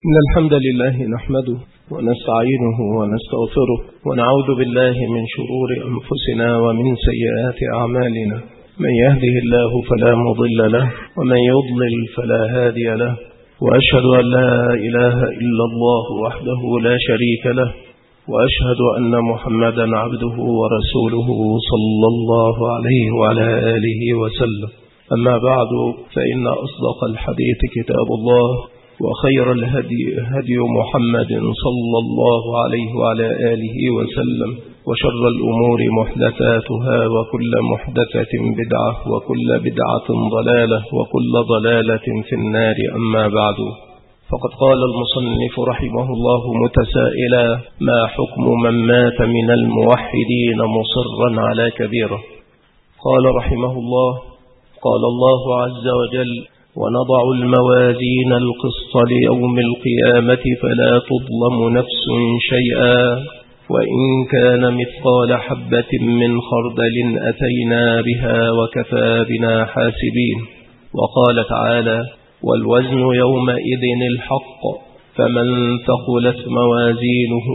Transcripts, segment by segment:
إن الحمد لله نحمده ونستعينه ونستغفره ونعوذ بالله من شرور أنفسنا ومن سيئات أعمالنا. من يهده الله فلا مضل له ومن يضلل فلا هادي له، وأشهد أن لا إله إلا الله وحده لا شريك له، وأشهد أن محمدا عبده ورسوله صلى الله عليه وعلى آله وسلم. أما بعد، فإن أصدق الحديث كتاب الله، وخير الهدي هدي محمد صلى الله عليه وعلى آله وسلم، وشر الأمور محدثاتها، وكل محدثة بدعة، وكل بدعة ضلالة، وكل ضلالة في النار. أما بعد، فقد قال المصنف رحمه الله متسائلا: ما حكم من مات من الموحدين مصرا على كبيرة؟ قال رحمه الله: قال الله عز وجل: ونضع الموازين القسط ليوم القيامة فلا تظلم نفس شيئا وإن كان مثقال حبة من خردل أتينا بها وكفى بنا حاسبين. وقال تعالى: والوزن يومئذ الحق فمن ثقلت موازينه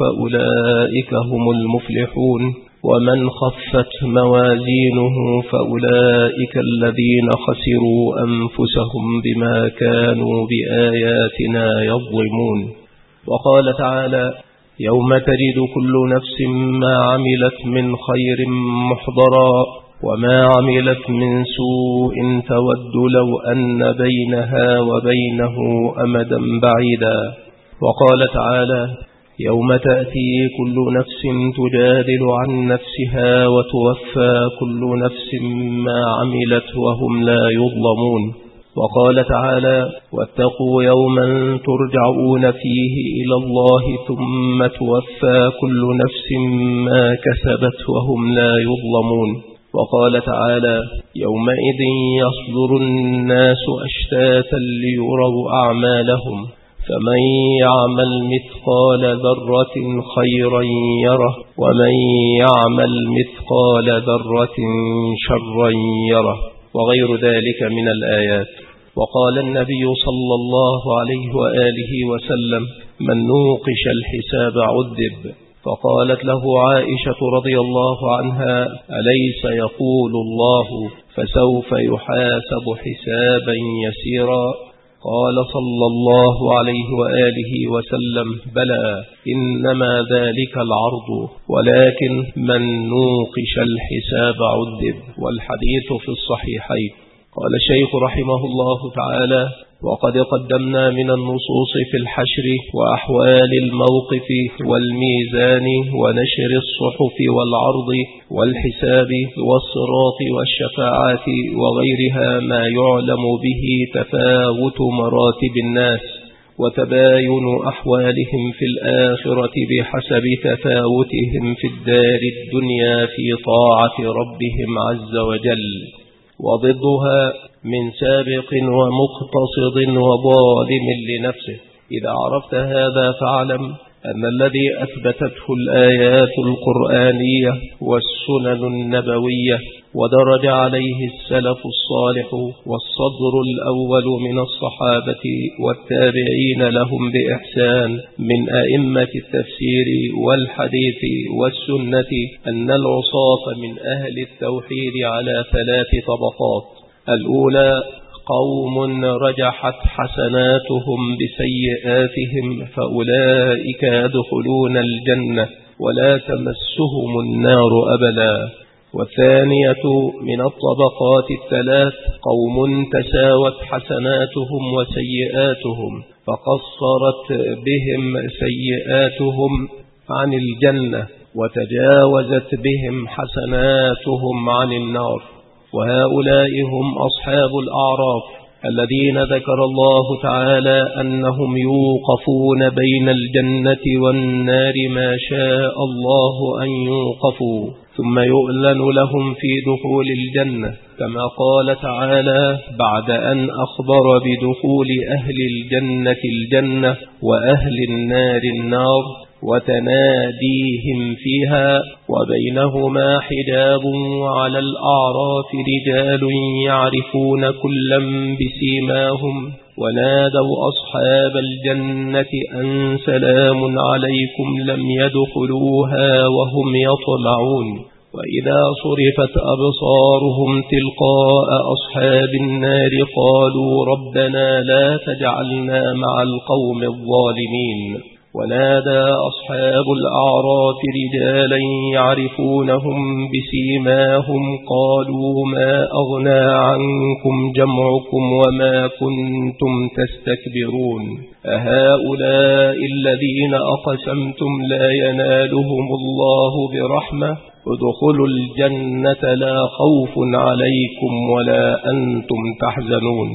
فأولئك هم المفلحون ومن خفت موازينه فأولئك الذين خسروا أنفسهم بما كانوا بآياتنا يظلمون. وقال تعالى: يوم تجد كل نفس ما عملت من خير محضرا وما عملت من سوء تود لو أن بينها وبينه أمدا بعيدا. وقال تعالى: يوم تأتي كل نفس تجادل عن نفسها وتوفى كل نفس ما عملت وهم لا يظلمون. وقال تعالى: واتقوا يوما ترجعون فيه إلى الله ثم توفى كل نفس ما كسبت وهم لا يظلمون. وقال تعالى: يومئذ يصدر الناس أشتاتا ليروا أعمالهم فمن يعمل مثقال ذرة خيرا يره ومن يعمل مثقال ذرة شرا يره، وغير ذلك من الآيات. وقال النبي صلى الله عليه وآله وسلم: من نوقش الحساب عذب. فقالت له عائشة رضي الله عنها: أليس يقول الله فسوف يحاسب حسابا يسيرا؟ قال صلى الله عليه وآله وسلم: بلى، إنما ذلك العرض، ولكن من نوقش الحساب عذب. والحديث في الصحيحين. قال الشيخ رحمه الله تعالى: وقد قدمنا من النصوص في الحشر وأحوال الموقف والميزان ونشر الصحف والعرض والحساب والصراط والشفاعات وغيرها ما يعلم به تفاوت مراتب الناس وتباين أحوالهم في الآخرة بحسب تفاوتهم في الدار الدنيا في طاعة ربهم عز وجل، وضدها من سابق ومقتصد وظالم لنفسه. إذا عرفت هذا فاعلم أن الذي أثبتته الآيات القرآنية والسنن النبوية ودرج عليه السلف الصالح والصدر الأول من الصحابة والتابعين لهم بإحسان من أئمة التفسير والحديث والسنة أن العصاة من أهل التوحيد على 3 طبقات: الأولى قوم رجحت حسناتهم بسيئاتهم فأولئك يدخلون الجنة ولا تمسهم النار أبدا. والثانية من الطبقات 3 قوم تساوت حسناتهم وسيئاتهم فقصرت بهم سيئاتهم عن الجنة وتجاوزت بهم حسناتهم عن النار. وهؤلاء هم أصحاب الأعراف الذين ذكر الله تعالى أنهم يوقفون بين الجنة والنار ما شاء الله أن يوقفوا، ثم يؤذن لهم في دخول الجنة، كما قال تعالى بعد أن أخبر بدخول أهل الجنة الجنة وأهل النار النار: وتناديهم فيها وبينهما حجاب وعلى الأعراف رجال يعرفون كلا بسيماهم ونادوا أصحاب الجنة أن سلام عليكم لم يدخلوها وهم يطمعون وإذا صرفت أبصارهم تلقاء أصحاب النار قالوا ربنا لا تجعلنا مع القوم الظالمين ونادى أصحاب الأعراف رجالا يعرفونهم بسيماهم قالوا ما أغنى عنكم جمعكم وما كنتم تستكبرون أهؤلاء الذين أقسمتم لا ينالهم الله برحمة ادخلوا الجنة لا خوف عليكم ولا أنتم تحزنون.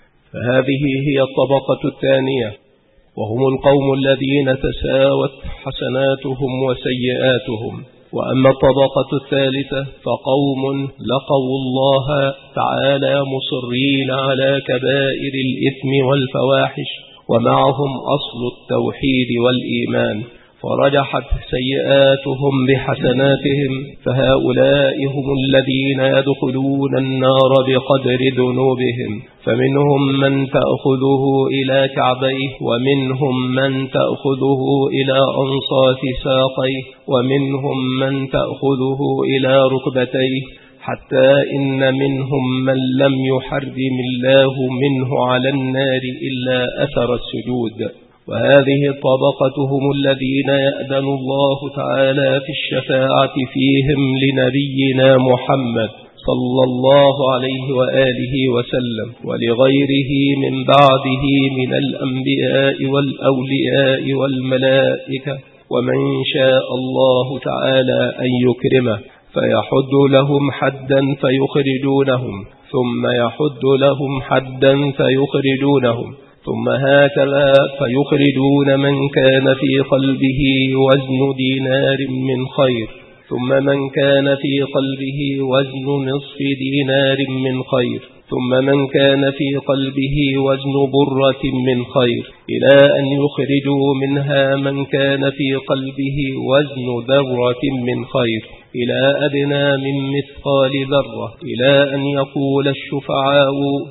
فهذه هي الطبقة الثانية، وهم القوم الذين تساوت حسناتهم وسيئاتهم. وأما الطبقة الثالثة فقوم لقوا الله تعالى مصرين على كبائر الإثم والفواحش ومعهم أصل التوحيد والإيمان، فرجحت سيئاتهم بحسناتهم، فهؤلاء هم الذين يدخلون النار بقدر ذنوبهم، فمنهم من تأخذه إلى كعبيه، ومنهم من تأخذه إلى أنصاف ساقيه، ومنهم من تأخذه إلى ركبتيه، حتى إن منهم من لم يحرم الله منه على النار إلا أثر السجود. وهذه الطبقة هم الذين يأذن الله تعالى في الشفاعة فيهم لنبينا محمد صلى الله عليه وآله وسلم ولغيره من بعده من الأنبياء والأولياء والملائكة، ومن شاء الله تعالى أن يكرمه فيحد لهم حدا فيخرجونهم، ثم يحد لهم حدا فيخرجونهم، ثم هكذا فيخرجون من كان في قلبه وزن دينار من خير، ثم من كان في قلبه وزن نصف دينار من خير، ثم من كان في قلبه وزن برة من خير، إلى أن يخرجوا منها من كان في قلبه وزن ذرة من خير إلى أدنى من مثقال ذرة، إلى أن يقول الشفعاء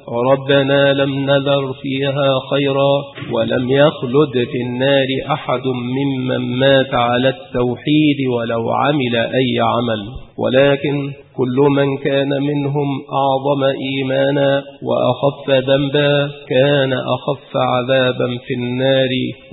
ربنا لم نذر فيها خيرا ولم يخلد في النار أحد ممن مات على التوحيد ولو عمل أي عمل، ولكن كل من كان منهم أعظم إيمانا وأخف ذنبا كان أخف عذابا في النار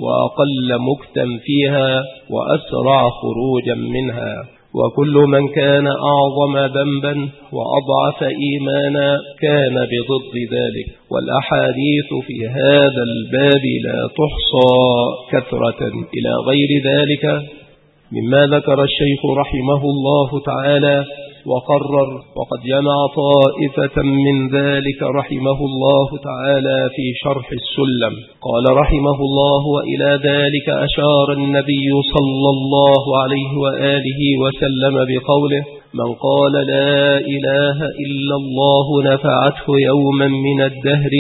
وأقل مكتا فيها وأسرع خروجا منها، وكل من كان أعظم ذنبا وأضعف إيمانا كان بضد ذلك. والأحاديث في هذا الباب لا تحصى كثرة إلى غير ذلك مما ذكر الشيخ رحمه الله تعالى وقرر، وقد جمع طائفة من ذلك رحمه الله تعالى في شرح السلم. قال رحمه الله وإلى ذلك أشار النبي صلى الله عليه وآله وسلم بقوله من قال لا إله إلا الله نفعته يوما من الدهر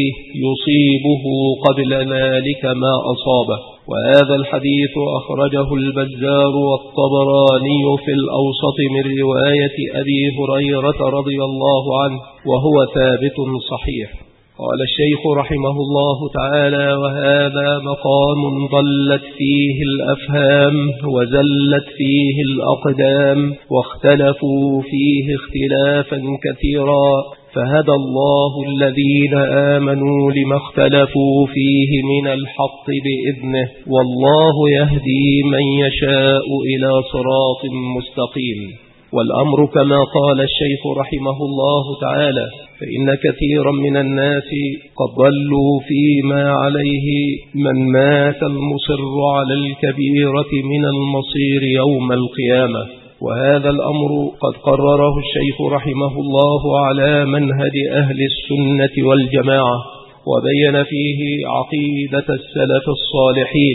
يصيبه قبل ذلك ما أصابه. وهذا الحديث أخرجه البزار والطبراني في الأوسط من رواية أبي هريرة رضي الله عنه وهو ثابت صحيح. قال الشيخ رحمه الله تعالى وهذا مقام ضلت فيه الأفهام وزلت فيه الأقدام واختلفوا فيه اختلافا كثيرا، فهدى الله الذين آمنوا لما اختلفوا فيه من الحق بإذنه، والله يهدي من يشاء إلى صراط مستقيم. والأمر كما قال الشيخ رحمه الله تعالى فإن كثيرا من الناس قد ضلوا فيما عليه من مات المصر على الكبيرة من المصير يوم القيامة. وهذا الأمر قد قرره الشيخ رحمه الله على منهج أهل السنة والجماعة، وبين فيه عقيدة السلف الصالحين.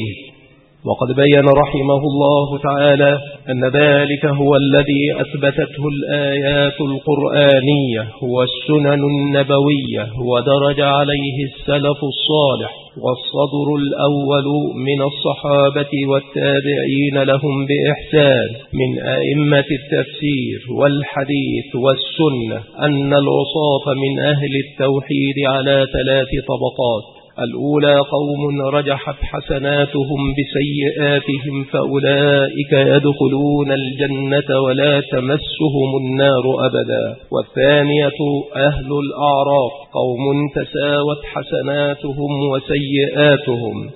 وقد بين رحمه الله تعالى أن ذلك هو الذي أثبتته الآيات القرآنية والسنن النبوية ودرج عليه السلف الصالح والصدر الأول من الصحابة والتابعين لهم بإحسان من أئمة التفسير والحديث والسنة أن العصاة من أهل التوحيد على 3 طبقات: الأولى قوم رجحت حسناتهم بسيئاتهم فأولئك يدخلون الجنة ولا تمسهم النار أبدا. والثانية أهل الأعراف قوم تساوت حسناتهم وسيئاتهم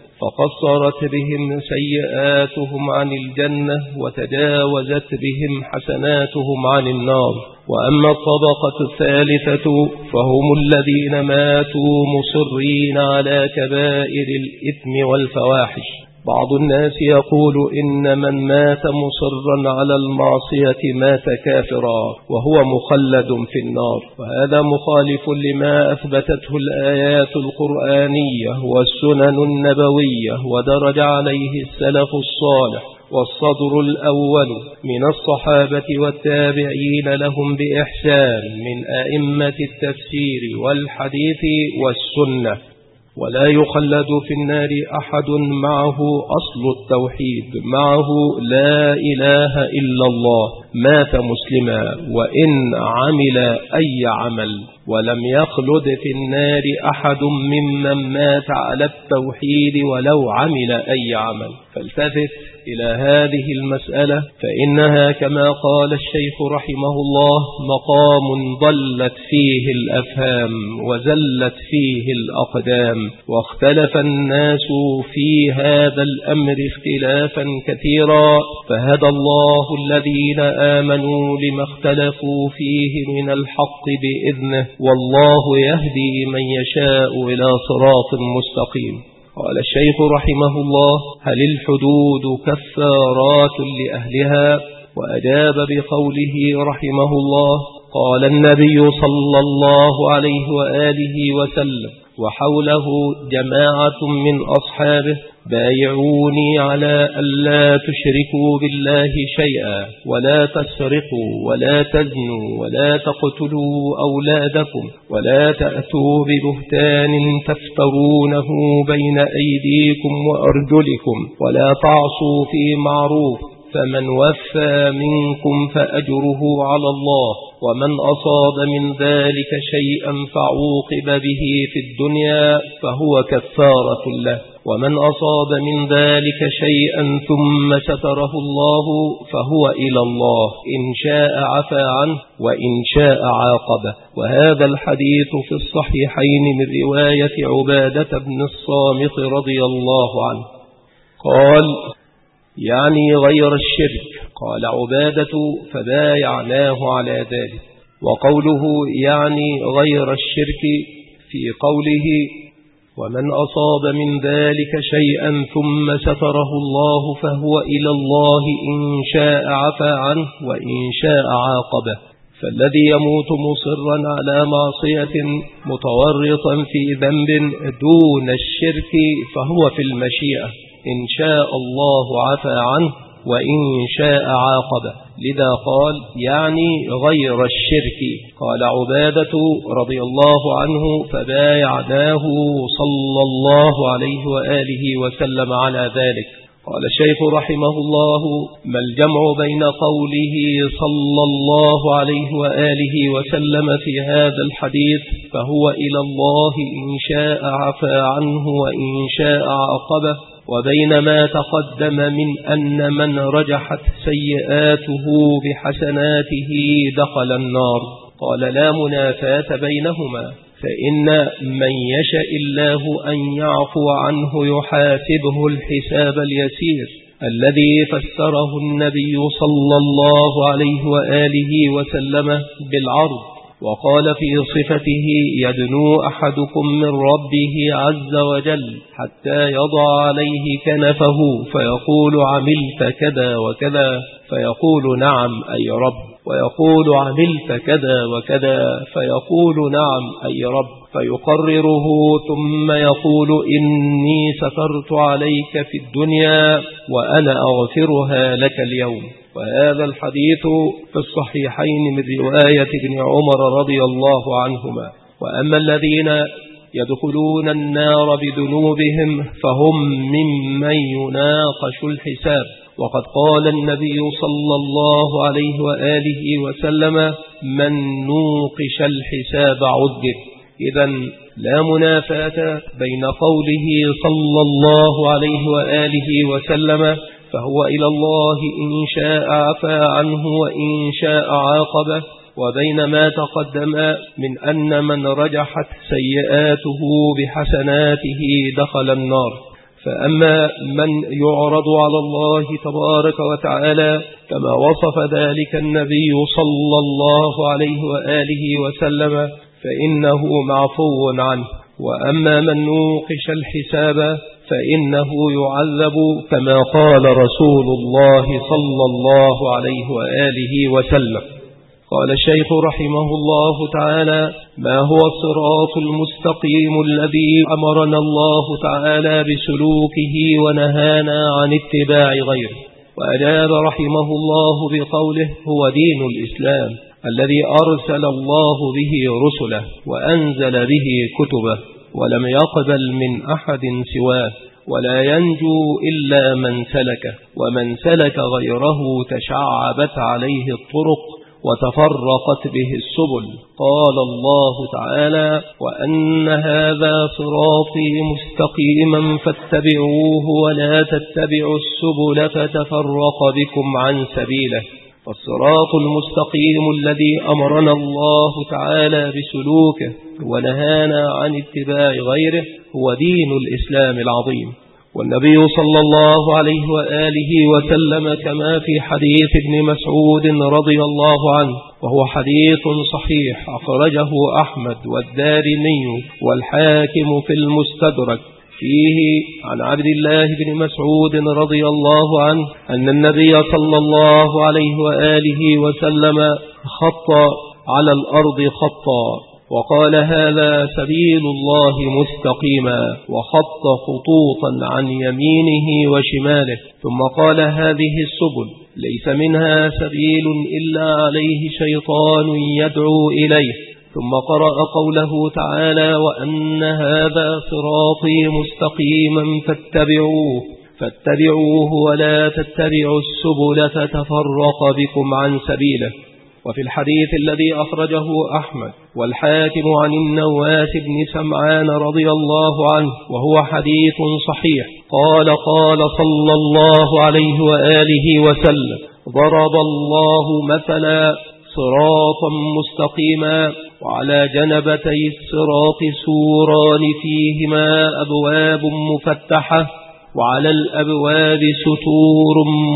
فقصرت بهم سيئاتهم عن الجنة وتجاوزت بهم حسناتهم عن النار. وأما الطبقة الثالثة فهم الذين ماتوا مصرين على كبائر الإثم والفواحش. بعض الناس يقول إن من مات مصرا على المعصية مات كافرا وهو مخلد في النار، وهذا مخالف لما أثبتته الآيات القرآنية والسنن النبوية ودرج عليه السلف الصالح والصدر الأول من الصحابة والتابعين لهم بإحسان من أئمة التفسير والحديث والسنة. ولا يخلد في النار أحد معه أصل التوحيد، معه لا إله إلا الله، مات مسلما وإن عمل أي عمل، ولم يخلد في النار أحد ممن مات على التوحيد ولو عمل أي عمل. فالتفت إلى هذه المسألة فإنها كما قال الشيخ رحمه الله مقام ضلت فيه الأفهام وزلت فيه الأقدام، واختلف الناس في هذا الأمر اختلافا كثيرا، فهدى الله الذين آمنوا لما اختلفوا فيه من الحق بإذنه، والله يهدي من يشاء إلى صراط مستقيم. قال الشيخ رحمه الله: هل الحدود كفارات لأهلها؟ وأجاب بقوله رحمه الله: قال النبي صلى الله عليه وآله وسلم وحوله جماعة من أصحابه: بايعوني على ألا تشركوا بالله شيئا، ولا تسرقوا، ولا تزنوا، ولا تقتلوا أولادكم، ولا تأتوا ببهتان تفترونه بين أيديكم وأرجلكم، ولا تعصوا في معروف، فمن وفى منكم فأجره على الله، ومن أصاب من ذلك شيئا فعوقب به في الدنيا فهو كفارة له، ومن أصاب من ذلك شيئا ثم ستره الله فهو إلى الله، إن شاء عفا عنه وإن شاء عاقبه. وهذا الحديث في الصحيحين من رواية عبادة بن الصامت رضي الله عنه قال: يعني غير الشرك. قال عبادة: فبايعناه على ذلك. وقوله يعني غير الشرك في قوله: ومن أصاب من ذلك شيئا ثم ستره الله فهو إلى الله، إن شاء عفا عنه وإن شاء عاقبه. فالذي يموت مصرا على معصية متورطا في ذنب دون الشرك فهو في المشيئة، إن شاء الله عفا عنه وإن شاء عاقبه. لذا قال: يعني غير الشرك. قال عبادة رضي الله عنه: فبايعناه صلى الله عليه وآله وسلم على ذلك. قال الشيخ رحمه الله: ما الجمع بين قوله صلى الله عليه وآله وسلم في هذا الحديث فهو إلى الله، إن شاء عفا عنه وإن شاء عاقبه، وبين ما تقدم من أن من رجحت سيئاته بحسناته دخل النار؟ قال: لا منافاة بينهما، فإن من يشاء الله أن يعفو عنه يحاسبه الحساب اليسير الذي فسره النبي صلى الله عليه وآله وسلم بالعرض، وقال في صفته: يدنو أحدكم من ربه عز وجل حتى يضع عليه كنفه فيقول: عملت كذا وكذا، فيقول: نعم أي رب، ويقول: عملت كذا وكذا، فيقول: نعم أي رب، فيقرره ثم يقول: إني سترت عليك في الدنيا وأنا أغفرها لك اليوم. وهذا الحديث في الصحيحين من رواية ابن عمر رضي الله عنهما. وأما الذين يدخلون النار بذنوبهم فهم ممن يناقش الحساب، وقد قال النبي صلى الله عليه وآله وسلم: من نوقش الحساب عذب. إذن لا منافاة بين قوله صلى الله عليه وآله وسلم فهو إلى الله إن شاء عفا عنه وإن شاء عاقبه، وبين ما تقدم من أن من رجحت سيئاته بحسناته دخل النار. فأما من يعرض على الله تبارك وتعالى كما وصف ذلك النبي صلى الله عليه وآله وسلم فإنه معفو عنه، وأما من نوقش الحساب فإنه يعذب كما قال رسول الله صلى الله عليه وآله وسلم. قال الشيخ رحمه الله تعالى: ما هو الصراط المستقيم الذي أمرنا الله تعالى بسلوكه ونهانا عن اتباع غيره؟ وأجاب رحمه الله بقوله: هو دين الإسلام الذي أرسل الله به رسله وأنزل به كتبه ولم يقبل من أحد سواه، ولا ينجو إلا من سلكه، ومن سلك غيره تشعبت عليه الطرق وتفرقت به السبل. قال الله تعالى: وأن هذا صراطي مستقيما فاتبعوه ولا تتبعوا السبل فتفرق بكم عن سبيله. فالصراط المستقيم الذي أمرنا الله تعالى بسلوكه ونهانا عن اتباع غيره هو دين الإسلام العظيم. والنبي صلى الله عليه وآله وسلم كما في حديث ابن مسعود رضي الله عنه، وهو حديث صحيح أخرجه أحمد والدارمي والحاكم في المستدرك، فيه عن عبد الله بن مسعود رضي الله عنه أن النبي صلى الله عليه وآله وسلم خط على الأرض خطا وقال: هذا سبيل الله مستقيما، وخط خطوطا عن يمينه وشماله، ثم قال: هذه السبل ليس منها سبيل إلا عليه شيطان يدعو إليه، ثم قرأ قوله تعالى: وأن هذا صراطي مستقيما فاتبعوه ولا تتبعوا السبل فتفرق بكم عن سبيله. وفي الحديث الذي أخرجه أحمد والحاكم عن النواس بن سمعان رضي الله عنه وهو حديث صحيح قال صلى الله عليه وآله وسلم: ضرب الله مثلا صراطا مستقيما وعلى جنبتي الصراط سوران فيهما أبواب مفتحة وعلى الأبواب ستور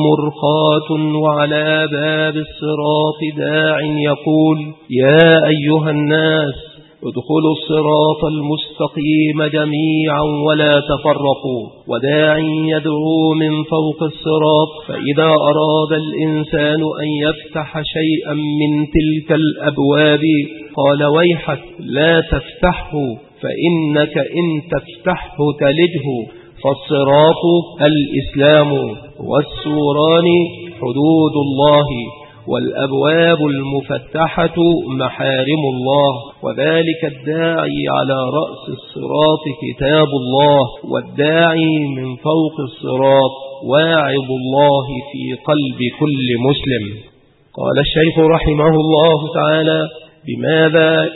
مرخاة وعلى باب الصراط داع يقول: يا أيها الناس ادخلوا الصراط المستقيم جميعا ولا تفرقوا، وداع يدعو من فوق الصراط، فإذا أراد الإنسان أن يفتح شيئا من تلك الأبواب قال: ويحك لا تفتحه فإنك إن تفتحه تلجه. فالصراط الإسلام، والسوران حدود الله، والأبواب المفتحة محارم الله، وذلك الداعي على رأس الصراط كتاب الله، والداعي من فوق الصراط واعظ الله في قلب كل مسلم. قال الشيخ رحمه الله تعالى: بماذا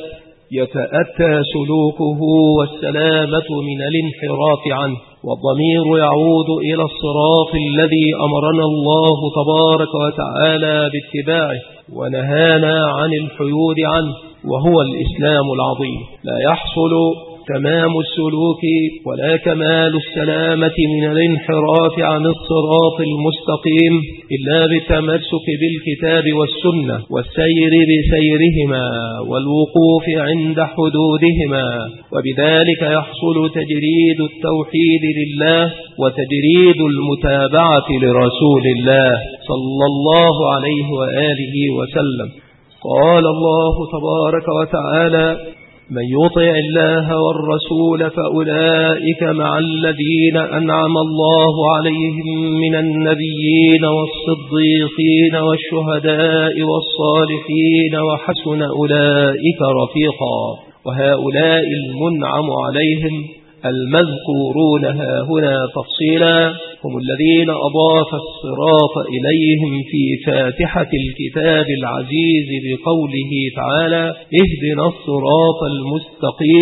يتأتى سلوكه والسلامة من الانحراف عنه؟ والضمير يعود إلى الصراط الذي أمرنا الله تبارك وتعالى باتباعه ونهانا عن الحيود عنه، وهو الإسلام العظيم. لا يحصل تمام السلوك ولا كمال السلامة من الانحراف عن الصراط المستقيم إلا بالتمسك بالكتاب والسنة والسير بسيرهما والوقوف عند حدودهما، وبذلك يحصل تجريد التوحيد لله وتجريد المتابعة لرسول الله صلى الله عليه وآله وسلم. قال الله تبارك وتعالى: من يطع الله والرسول فأولئك مع الذين أنعم الله عليهم من النبيين والصديقين والشهداء والصالحين وحسن أولئك رفيقا. وهؤلاء المنعم عليهم المذكورون هنا تفصيلا هم الذين أضاف الصراط إليهم في فاتحة الكتاب العزيز بقوله تعالى: اهدنا الصراط المستقيم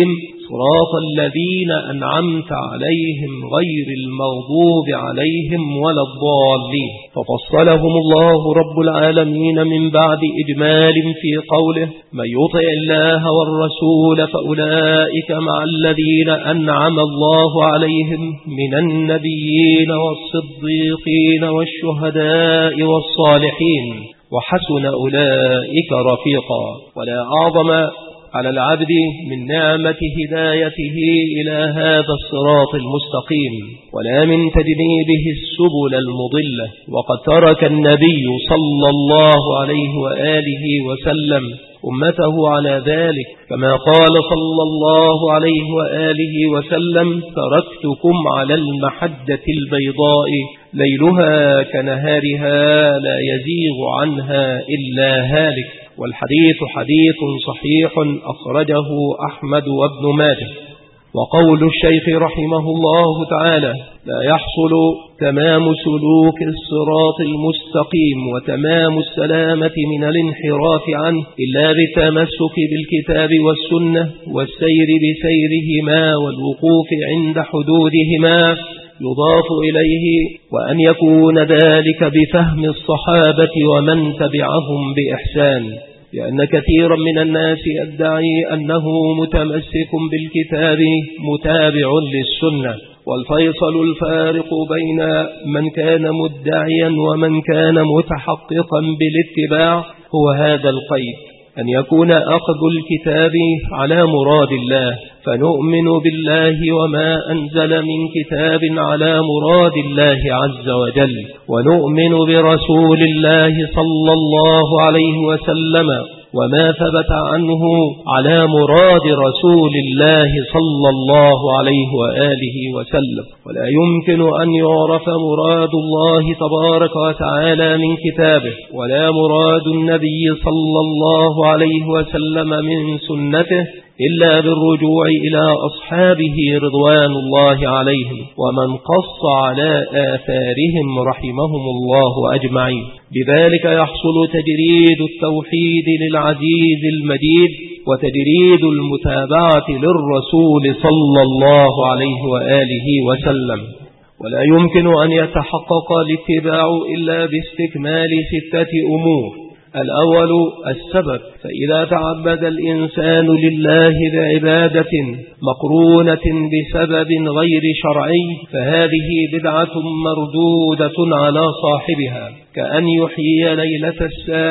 صراط الذين أنعمت عليهم غير المغضوب عليهم ولا الضالين. ففصلهم الله رب العالمين من بعد إجمال في قوله: من يطع الله والرسول فأولئك مع الذين أنعم الله عليهم من النبيين والصديقين والشهداء والصالحين وحسن أولئك رفيقا. ولا أعظم على العبد من نعمة هدايته إلى هذا الصراط المستقيم ولا من تجنيبه السبل المضلة. وقد ترك النبي صلى الله عليه وآله وسلم أمته على ذلك، كما قال صلى الله عليه وآله وسلم: تركتكم على المحجة البيضاء ليلها كنهارها لا يزيغ عنها إلا هالك. والحديث حديث صحيح أخرجه أحمد وابن ماجه. وقول الشيخ رحمه الله تعالى: لا يحصل تمام سلوك الصراط المستقيم وتمام السلامة من الانحراف عنه إلا بالتمسك بالكتاب والسنة والسير بسيرهما والوقوف عند حدودهما، يضاف إليه وأن يكون ذلك بفهم الصحابة ومن تبعهم بإحسان، لأن كثيرا من الناس يدعي أنه متمسك بالكتاب متابع للسنة، والفيصل الفارق بين من كان مدعيا ومن كان متحققا بالاتباع هو هذا القيد: أن يكون أخذ الكتاب على مراد الله، فنؤمن بالله وما أنزل من كتاب على مراد الله عز وجل، ونؤمن برسول الله صلى الله عليه وسلم وما ثبت عنه على مراد رسول الله صلى الله عليه وآله وسلم. ولا يمكن أن يعرف مراد الله تبارك وتعالى من كتابه ولا مراد النبي صلى الله عليه وسلم من سنته إلا بالرجوع إلى أصحابه رضوان الله عليهم ومن قص على آثارهم رحمهم الله أجمعين. بذلك يحصل تجريد التوحيد للعزيز المجيد وتجريد المتابعة للرسول صلى الله عليه وآله وسلم. ولا يمكن أن يتحقق الاتباع إلا باستكمال 6 أمور. الأول السبب، فإذا تعبد الإنسان لله بعبادة مقرونة بسبب غير شرعي فهذه بدعة مردودة على صاحبها، كأن يحيي ليلة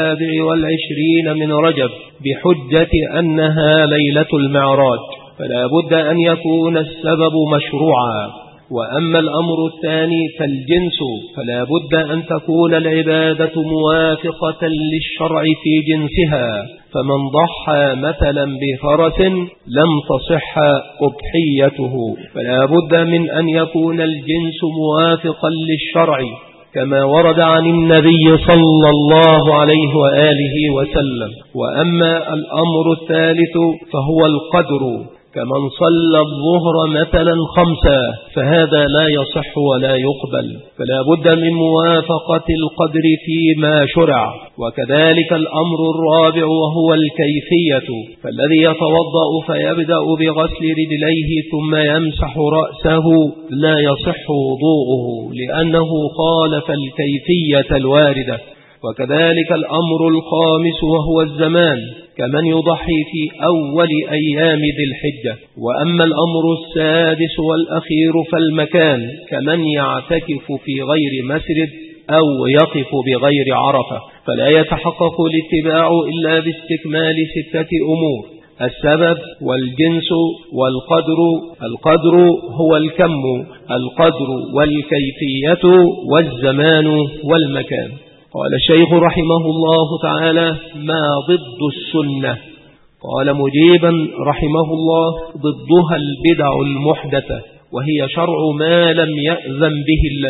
27 من رجب بحجة أنها ليلة المعراج، فلا بد أن يكون السبب مشروعا. وأما الأمر الثاني فالجنس، فلا بد أن تكون العبادة موافقة للشرع في جنسها، فمن ضحى مثلا بفرس لم تصح أضحيته، فلا بد من أن يكون الجنس موافقا للشرع كما ورد عن النبي صلى الله عليه وآله وسلم. وأما الأمر الثالث فهو القدر، كمن صلى الظهر مثلا 5 فهذا لا يصح ولا يقبل، فلا بد من موافقة القدر فيما شرع. وكذلك الأمر الرابع وهو الكيفية، فالذي يتوضأ فيبدأ بغسل رجليه ثم يمسح رأسه لا يصح وضوءه لأنه خالف الكيفية الواردة. وكذلك الأمر الخامس وهو الزمان، كمن يضحي في أول أيام ذي الحجة. وأما الأمر السادس والأخير فالمكان، كمن يعتكف في غير مسجد أو يقف بغير عرفة، فلا يتحقق الاتباع إلا باستكمال 6 أمور: السبب والجنس والقدر. القدر هو الكم، القدر والكيفية والزمان والمكان. قال الشيخ رحمه الله تعالى: ما ضد السنة؟ قال مجيبا رحمه الله: ضدها البدع المحدثة، وهي شرع ما لم يأذن به الله.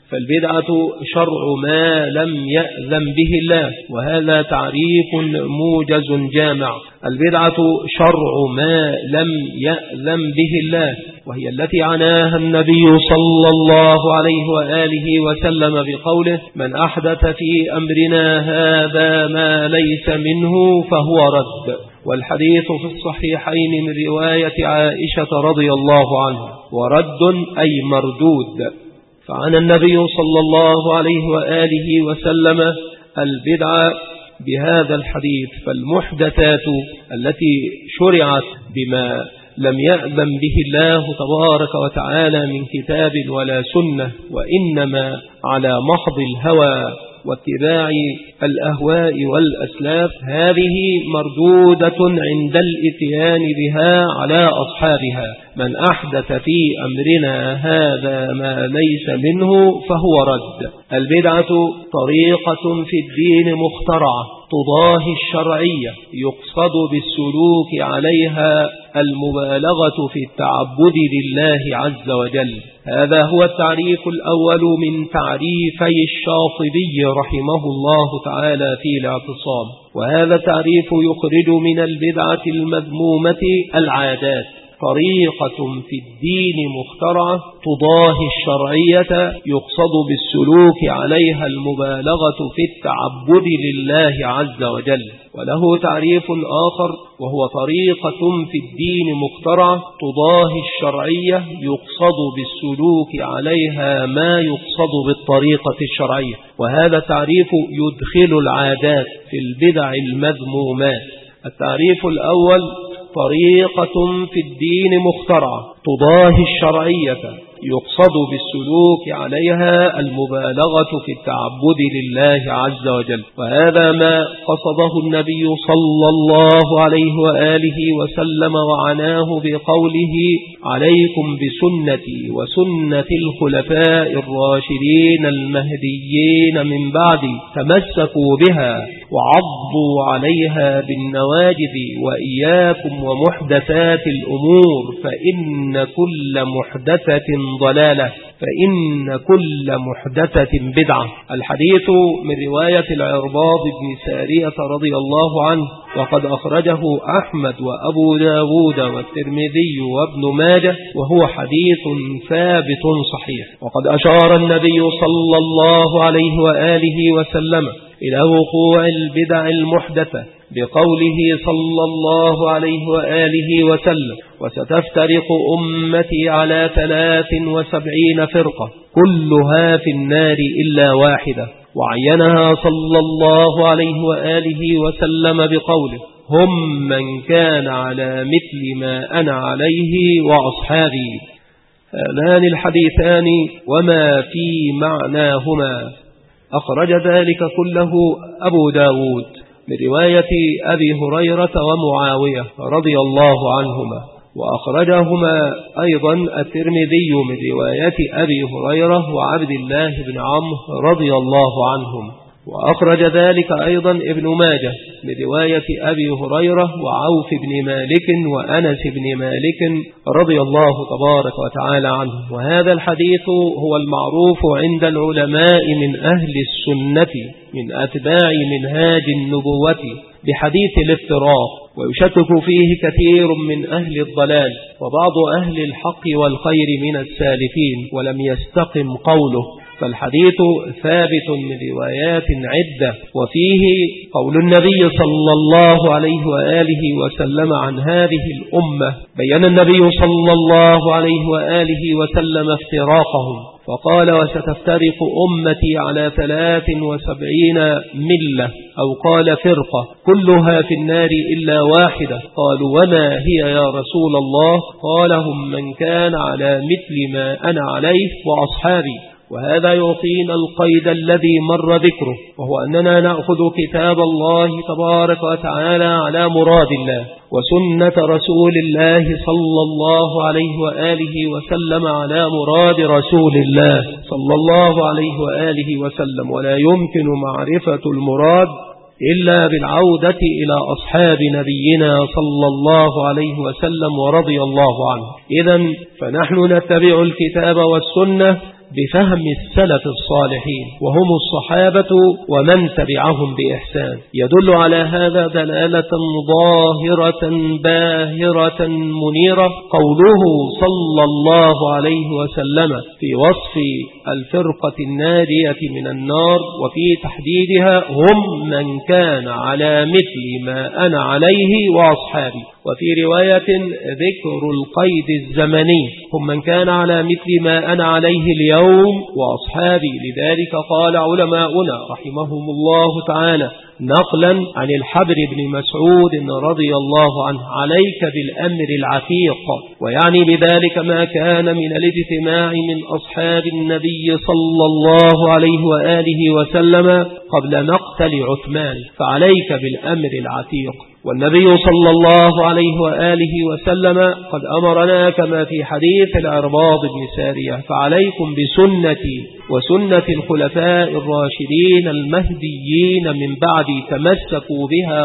فالبدعة شرع ما لم يأذن به الله، وهذا تعريف موجز جامع. البدعة شرع ما لم يأذن به الله، وهي التي عناها النبي صلى الله عليه وآله وسلم بقوله: من أحدث في أمرنا هذا ما ليس منه فهو رد. والحديث في الصحيحين من رواية عائشة رضي الله عنها، ورد أي مردود. فعن النبي صلى الله عليه وآله وسلم البدعة بهذا الحديث. فالمحدثات التي شرعت بما لم يأذن به الله تبارك وتعالى من كتاب ولا سنة، وإنما على محض الهوى واتباع الأهواء والأسلاف، هذه مردودة عند الإتيان بها على أصحابها. من أحدث في أمرنا هذا ما ليس منه فهو رد. البدعة طريقة في الدين مخترعة تضاهي الشرعية، يقصد بالسلوك عليها المبالغة في التعبد لله عز وجل. هذا هو التعريف الأول من تعريفي الشاطبي رحمه الله تعالى في الاعتصام. وهذا التعريف يخرج من البدعة المذمومة العادات، طريقة في الدين مخترعة تضاهي الشرعية، يقصد بالسلوك عليها المبالغة في التعبد لله عز وجل. وله تعريف آخر وهو طريقة في الدين مخترعة تضاهي الشرعية، يقصد بالسلوك عليها ما يقصد بالطريقة الشرعية. وهذا تعريف يدخل العادات في البدع المذمومات. التعريف الأول: طريقة في الدين مخترعة تضاهي الشرعية، يقصد بالسلوك عليها المبالغة في التعبد لله عز وجل. وهذا ما قصده النبي صلى الله عليه وآله وسلم وعناه بقوله: عليكم بسنتي وسنة الخلفاء الراشدين المهديين من بعدي، تمسكوا بها وعضوا عليها بالنواجذ، وإياكم ومحدثات الأمور، فإن كل محدثة ضلالة، فإن كل محدثة بدعة. الحديث من رواية العرباض بن سارية رضي الله عنه، وقد أخرجه أحمد وأبو داود والترمذي وابن ماجه، وهو حديث ثابت صحيح. وقد أشار النبي صلى الله عليه وآله وسلم إلى وقوع البدع المحدثة بقوله صلى الله عليه وآله وسلم: وستفترق أمتي على 73 فرقة كلها في النار إلا واحدة. وعينها صلى الله عليه وآله وسلم بقوله: هم من كان على مثل ما أنا عليه وأصحابي. هذان الحديثان وما في معناهما أخرج ذلك كله أبو داود من رواية أبي هريرة ومعاوية رضي الله عنهما، وأخرجهما أيضا الترمذي من رواية أبي هريرة وعبد الله بن عمرو رضي الله عنهم، وأخرج ذلك أيضا ابن ماجه من رواية أبي هريرة وعوف بن مالك وأنس بن مالك رضي الله تبارك وتعالى عنه. وهذا الحديث هو المعروف عند العلماء من أهل السنة من أتباع منهاج النبوة بحديث الافتراق، ويشكك فيه كثير من أهل الضلال وبعض أهل الحق والخير من السالفين، ولم يستقم قوله. فالحديث ثابت من روايات عدة، وفيه قول النبي صلى الله عليه وآله وسلم عن هذه الأمة. بيّن النبي صلى الله عليه وآله وسلم افتراقهم فقال: وستفترق أمتي على 73 ملة، أو قال فرقة، كلها في النار إلا واحدة. قالوا: وما هي يا رسول الله؟ قال: هم من كان على مثل ما أنا عليه وأصحابي. وهذا يعطينا القيد الذي مر ذكره، وهو أننا نأخذ كتاب الله تبارك وتعالى على مراد الله، وسنة رسول الله صلى الله عليه وآله وسلم على مراد رسول الله صلى الله عليه وآله وسلم. ولا يمكن معرفة المراد إلا بالعودة إلى أصحاب نبينا صلى الله عليه وسلم ورضي الله عنه. إذن فنحن نتبع الكتاب والسنة بفهم السلف الصالحين وهم الصحابة ومن تبعهم بإحسان. يدل على هذا دلالة ظاهرة باهرة منيرة قوله صلى الله عليه وسلم في وصف الفرقة الناجية من النار وفي تحديدها: هم من كان على مثل ما أنا عليه وأصحابي. وفي رواية ذكر القيد الزمني: هم من كان على مثل ما أنا عليه اليوم وأصحابي. لذلك قال علماؤنا رحمهم الله تعالى نقلا عن الحبر بن مسعود رضي الله عنه: عليك بالأمر العتيق. ويعني بذلك ما كان من الاجتماع من أصحاب النبي صلى الله عليه وآله وسلم قبل مقتل عثمان، فعليك بالأمر العتيق. والنبي صلى الله عليه وآله وسلم قد أمرنا كما في حديث العرباض بن سارية: فعليكم بسنتي وسنة الخلفاء الراشدين المهديين من بعدي، تمسكوا بها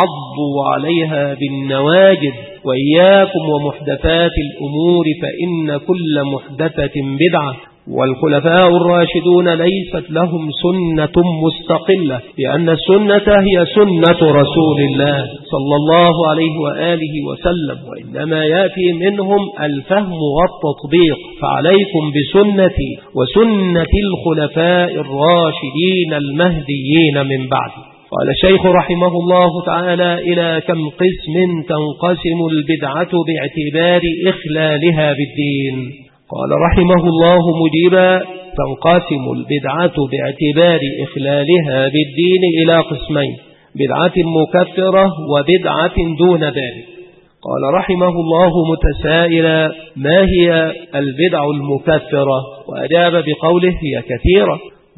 وعضوا عليها بالنواجذ، وإياكم ومحدثات الأمور فإن كل محدثة بدعة. والخلفاء الراشدون ليست لهم سنة مستقلة، لأن السنة هي سنة رسول الله صلى الله عليه وآله وسلم، وإنما يأتي منهم الفهم والتطبيق. فعليكم بسنتي وسنة الخلفاء الراشدين المهديين من بعد. قال الشيخ رحمه الله تعالى: إلى كم قسم تنقسم البدعة باعتبار إخلالها بالدين؟ قال رحمه الله مجيبا: تنقسم البدعة باعتبار إخلالها بالدين إلى قسمين: بدعة مكفرة وبدعة دون ذلك. قال رحمه الله متسائلا: ما هي البدع المكفرة؟ وأجاب بقوله: هي كثيرة،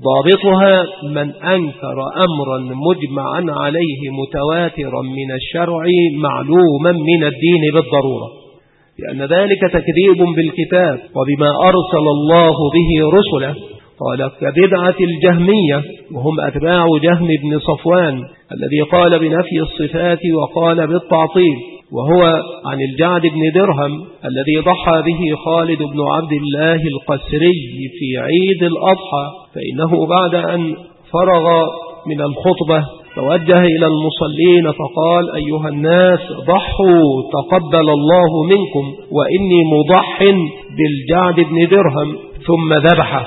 ضابطها من أنكر أمرا مجمعا عليه متواترا من الشرع معلوما من الدين بالضرورة، لأن ذلك تكذيب بالكتاب وبما أرسل الله به رسله. قال: كبدعة الجهمية، وهم أتباع جهم بن صفوان الذي قال بنفي الصفات وقال بالتعطيل، وهو عن الجعد بن درهم الذي ضحى به خالد بن عبد الله القسري في عيد الأضحى، فإنه بعد أن فرغ من الخطبة توجه إلى المصلين فقال: أيها الناس ضحوا تقبل الله منكم، وإني مضح بالجعد بن درهم، ثم ذبحه،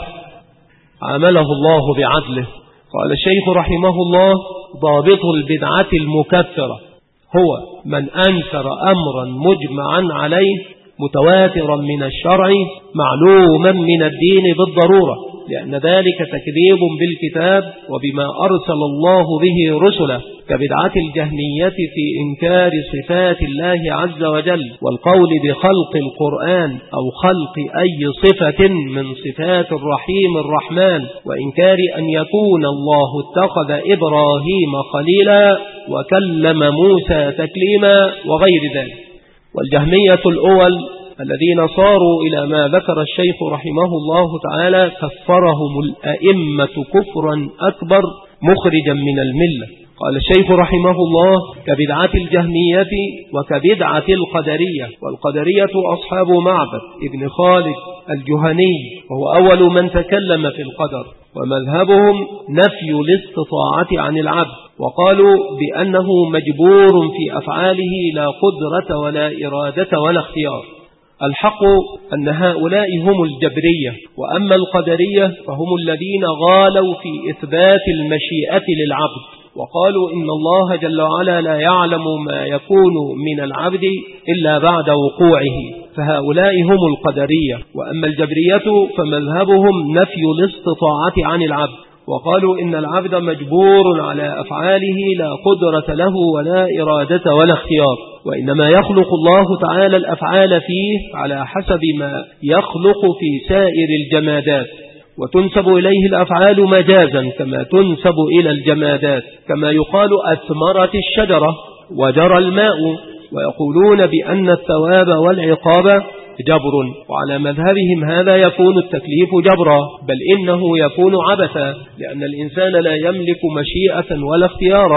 عامله الله بعدله. قال الشيخ رحمه الله: ضابط البدعة المكفرة هو من أنكر أمرا مجمعا عليه متواترا من الشرع معلوما من الدين بالضرورة، لأن ذلك تكذيب بالكتاب وبما أرسل الله به رسله، كبدعة الجهمية في إنكار صفات الله عز وجل والقول بخلق القرآن أو خلق أي صفة من صفات الرحيم الرحمن، وإنكار أن يكون الله اتخذ إبراهيم خليلا وكلم موسى تكليما وغير ذلك. والجهمية الأول الذين صاروا إلى ما ذكر الشيخ رحمه الله تعالى كفرهم الأئمة كفرا أكبر مخرجا من الملة. قال الشيخ رحمه الله: كبدعة الجهمية وكبدعة القدرية. والقدرية أصحاب معبد ابن خالد الجهني، وهو أول من تكلم في القدر، ومذهبهم نفي الاستطاعة عن العبد، وقالوا بأنه مجبور في أفعاله لا قدرة ولا إرادة ولا اختيار. الحق أن هؤلاء هم الجبرية، وأما القدرية فهم الذين غالوا في إثبات المشيئة للعبد، وقالوا إن الله جل وعلا لا يعلم ما يكون من العبد إلا بعد وقوعه، فهؤلاء هم القدرية. وأما الجبرية فمذهبهم نفي الاستطاعة عن العبد، وقالوا إن العبد مجبور على أفعاله لا قدرة له ولا إرادة ولا اختيار، وإنما يخلق الله تعالى الأفعال فيه على حسب ما يخلق في سائر الجمادات، وتنسب إليه الأفعال مجازا كما تنسب إلى الجمادات، كما يقال أثمرت الشجرة وجرى الماء، ويقولون بأن الثواب والعقاب جبر، وعلى مذهبهم هذا يكون التكليف جبرا، بل إنه يكون عبثا، لأن الإنسان لا يملك مشيئة ولا اختيارا،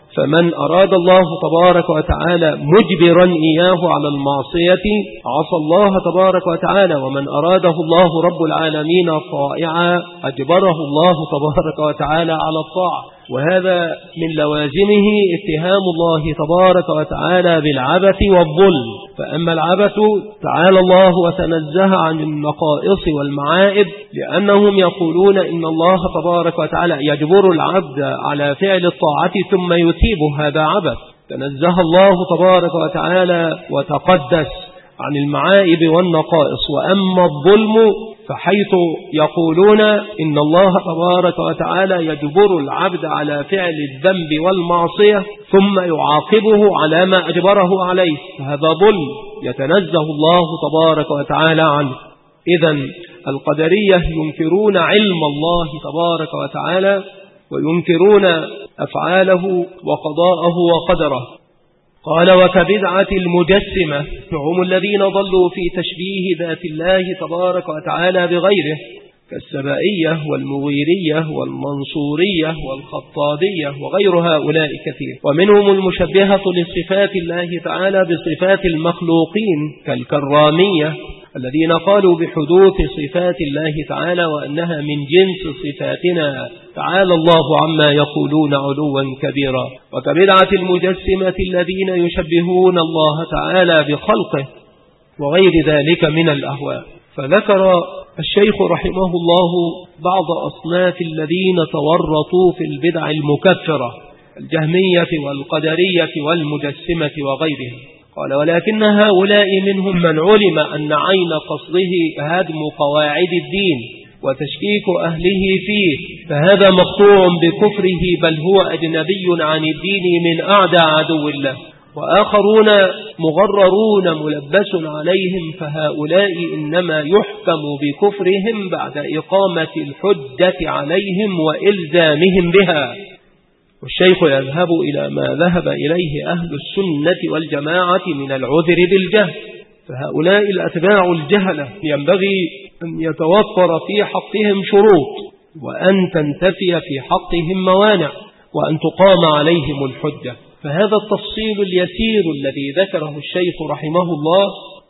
فمن أراد الله تبارك وتعالى مجبرا إياه على المعصية عصى الله تبارك وتعالى، ومن أراده الله رب العالمين طائعا أجبره الله تبارك وتعالى على الطاعة. وهذا من لوازمه اتهام الله تبارك وتعالى بالعبث والظلم. فأما العبث تعالى الله وتنزه عن النقائص والمعائب، لأنهم يقولون إن الله تبارك وتعالى يجبر العبد على فعل الطاعة ثم يثيبه، هذا عبث. تنزه الله تبارك وتعالى وتقدس عن المعائب والنقائص. وأما الظلم فحيث يقولون إن الله تبارك وتعالى يجبر العبد على فعل الذنب والمعصية ثم يعاقبه على ما أجبره عليه، فهذا ظلم يتنزه الله تبارك وتعالى عنه. إذن القدرية ينكرون علم الله تبارك وتعالى وينكرون أفعاله وقضاءه وقدره. قال: وكبدعة المجسمة، هم الذين ضلوا في تشبيه ذات الله تبارك وتعالى بغيره، كالسبائية والمغيرية والمنصورية والخطابية وغير هؤلاء كثير. ومنهم المشبهة لصفات الله تعالى بصفات المخلوقين كالكرامية، الذين قالوا بحدوث صفات الله تعالى وأنها من جنس صفاتنا، تعالى الله عما يقولون علوا كبيرا. وكبدعة المجسمة الذين يشبهون الله تعالى بخلقه وغير ذلك من الأهواء. فذكر الشيخ رحمه الله بعض أصناف الذين تورطوا في البدع المكفرة، الجهمية والقدرية والمجسمة وغيرهم. قال: ولكن هؤلاء منهم من علم أن عين قصده هدم قواعد الدين وتشكيك أهله فيه، فهذا مقطوع بكفره، بل هو أجنبي عن الدين من أعدى عدو الله. وآخرون مغررون ملبس عليهم، فهؤلاء إنما يحكم بكفرهم بعد إقامة الحجة عليهم وإلزامهم بها. والشيخ يذهب إلى ما ذهب إليه أهل السنة والجماعة من العذر بالجهل. فهؤلاء الأتباع الجهلة ينبغي أن يتوفر في حقهم شروط، وأن تنتفي في حقهم موانع، وأن تقام عليهم الحجة. فهذا التفصيل اليسير الذي ذكره الشيخ رحمه الله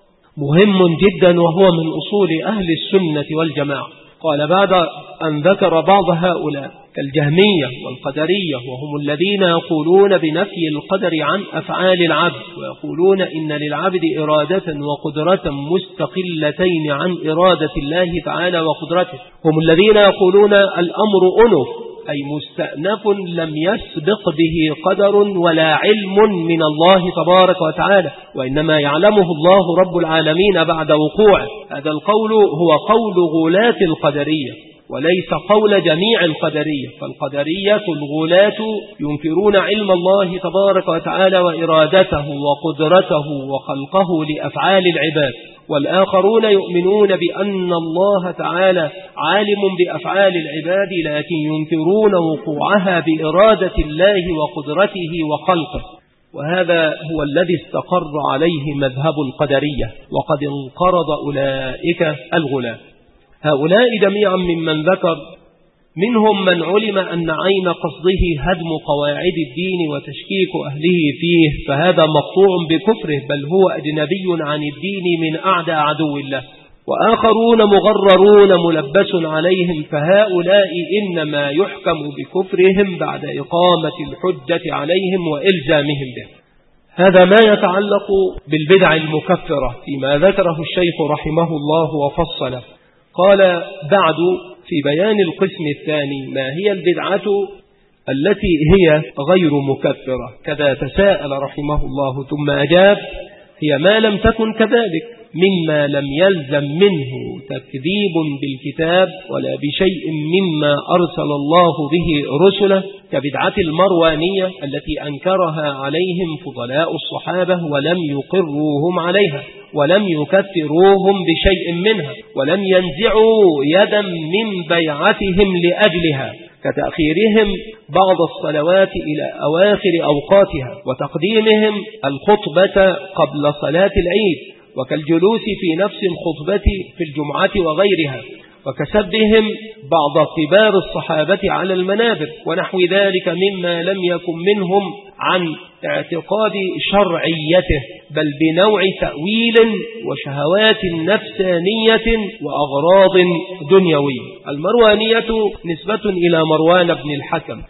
مهم جدا، وهو من أصول أهل السنة والجماعة. قال: بعد أن ذكر بعض هؤلاء كالجهمية والقدرية، وهم الذين يقولون بنفي القدر عن أفعال العبد، ويقولون إن للعبد إرادة وقدرة مستقلتين عن إرادة الله تعالى وقدرته. هم الذين يقولون الأمر أنف، أي مستأنف لم يسبق به قدر ولا علم من الله تبارك وتعالى، وإنما يعلمه الله رب العالمين بعد وقوعه. هذا القول هو قول غلاة القدرية وليس قول جميع القدرية. فالقدرية الغلاة ينكرون علم الله تبارك وتعالى وإرادته وقدرته وخلقه لأفعال العباد، والآخرون يؤمنون بأن الله تعالى عالم بأفعال العباد، لكن ينكرون وقوعها بإرادة الله وقدرته وخلقه. وهذا هو الذي استقر عليه مذهب القدرية، وقد انقرض أولئك الغلاة. هؤلاء جميعا ممن ذكر منهم من علم أن عين قصده هدم قواعد الدين وتشكيك أهله فيه، فهذا مقطوع بكفره، بل هو أجنبي عن الدين من أعدى عدو الله. وآخرون مغررون ملبس عليهم، فهؤلاء إنما يحكم بكفرهم بعد إقامة الحجة عليهم وإلزامهم به. هذا ما يتعلق بالبدع المكفرة فيما ذكره الشيخ رحمه الله وفصله. قال بعد في بيان القسم الثاني: ما هي البدعة التي هي غير مكفرة؟ كذا تساءل رحمه الله ثم أجاب: هي ما لم تكن كذلك، مما لم يلزم منه تكذيب بالكتاب ولا بشيء مما أرسل الله به رسله، كبدعة المروانية التي أنكرها عليهم فضلاء الصحابة ولم يقروهم عليها ولم يكفروهم بشيء منها ولم ينزعوا يدا من بيعتهم لأجلها، كتأخيرهم بعض الصلوات إلى أواخر أوقاتها وتقديمهم الخطبة قبل صلاة العيد، وكالجلوس في نفس الخطبة في الجمعة وغيرها، وكسبهم بعض كبار الصحابة على المنابر ونحو ذلك مما لم يكن منهم عن اعتقاد شرعيته، بل بنوع تأويل وشهوات نفسانية وأغراض دنيوية. المروانية نسبة إلى مروان بن الحكم،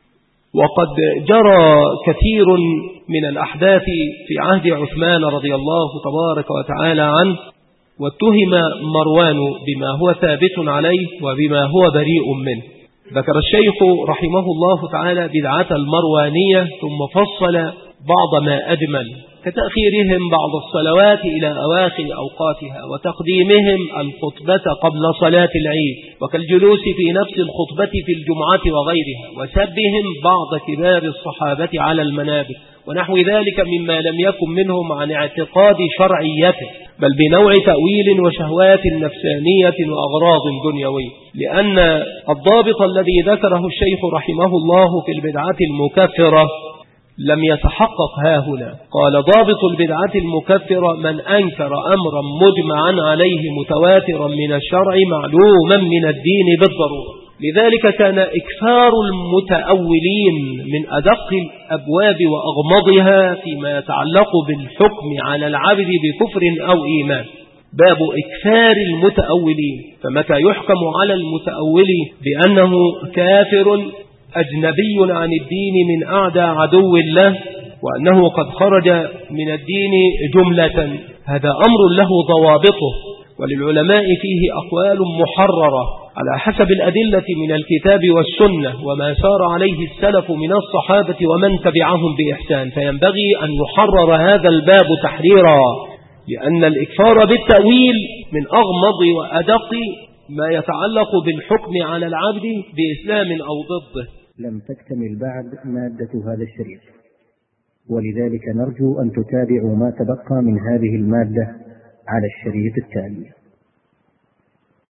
وقد جرى كثير من الأحداث في عهد عثمان رضي الله تبارك وتعالى عنه، واتهم مروان بما هو ثابت عليه وبما هو بريء منه. ذكر الشيخ رحمه الله تعالى بدعة المروانية ثم فصل بعض ما أجمل، كتأخيرهم بعض الصلوات إلى أواخر أوقاتها، وتقديمهم الخطبة قبل صلاة العيد، وكالجلوس في نفس الخطبة في الجمعة وغيرها، وسبهم بعض كبار الصحابة على المنابر ونحو ذلك مما لم يكن منهم عن اعتقاد شرعيته، بل بنوع تأويل وشهوات نفسانية وأغراض دنيوية. لأن الضابط الذي ذكره الشيخ رحمه الله في البدعة المكفرة لم يتحقق هاهنا. قال: ضابط البدعة المكفرة من أنكر أمرا مجمعا عليه متواترا من الشرع معلوما من الدين بالضرورة. لذلك كان إكثار المتأولين من أدق الأبواب وأغمضها فيما يتعلق بالحكم على العبد بكفر أو إيمان باب إكثار المتأولين، فمتى يحكم على المتأول بأنه كافر أجنبي عن الدين من أعدى عدو الله وأنه قد خرج من الدين جملة، هذا أمر له ضوابطه، وللعلماء فيه أقوال محررة على حسب الأدلة من الكتاب والسنة وما سار عليه السلف من الصحابة ومن تبعهم بإحسان، فينبغي أن يحرر هذا الباب تحريرا، لأن الإكفار بالتأويل من أغمض وأدق ما يتعلق بالحكم على العبد بإسلام أو ضده. لم تكتمل بعد مادة هذا الشريط، ولذلك نرجو أن تتابعوا ما تبقى من هذه المادة على الشريط التالي.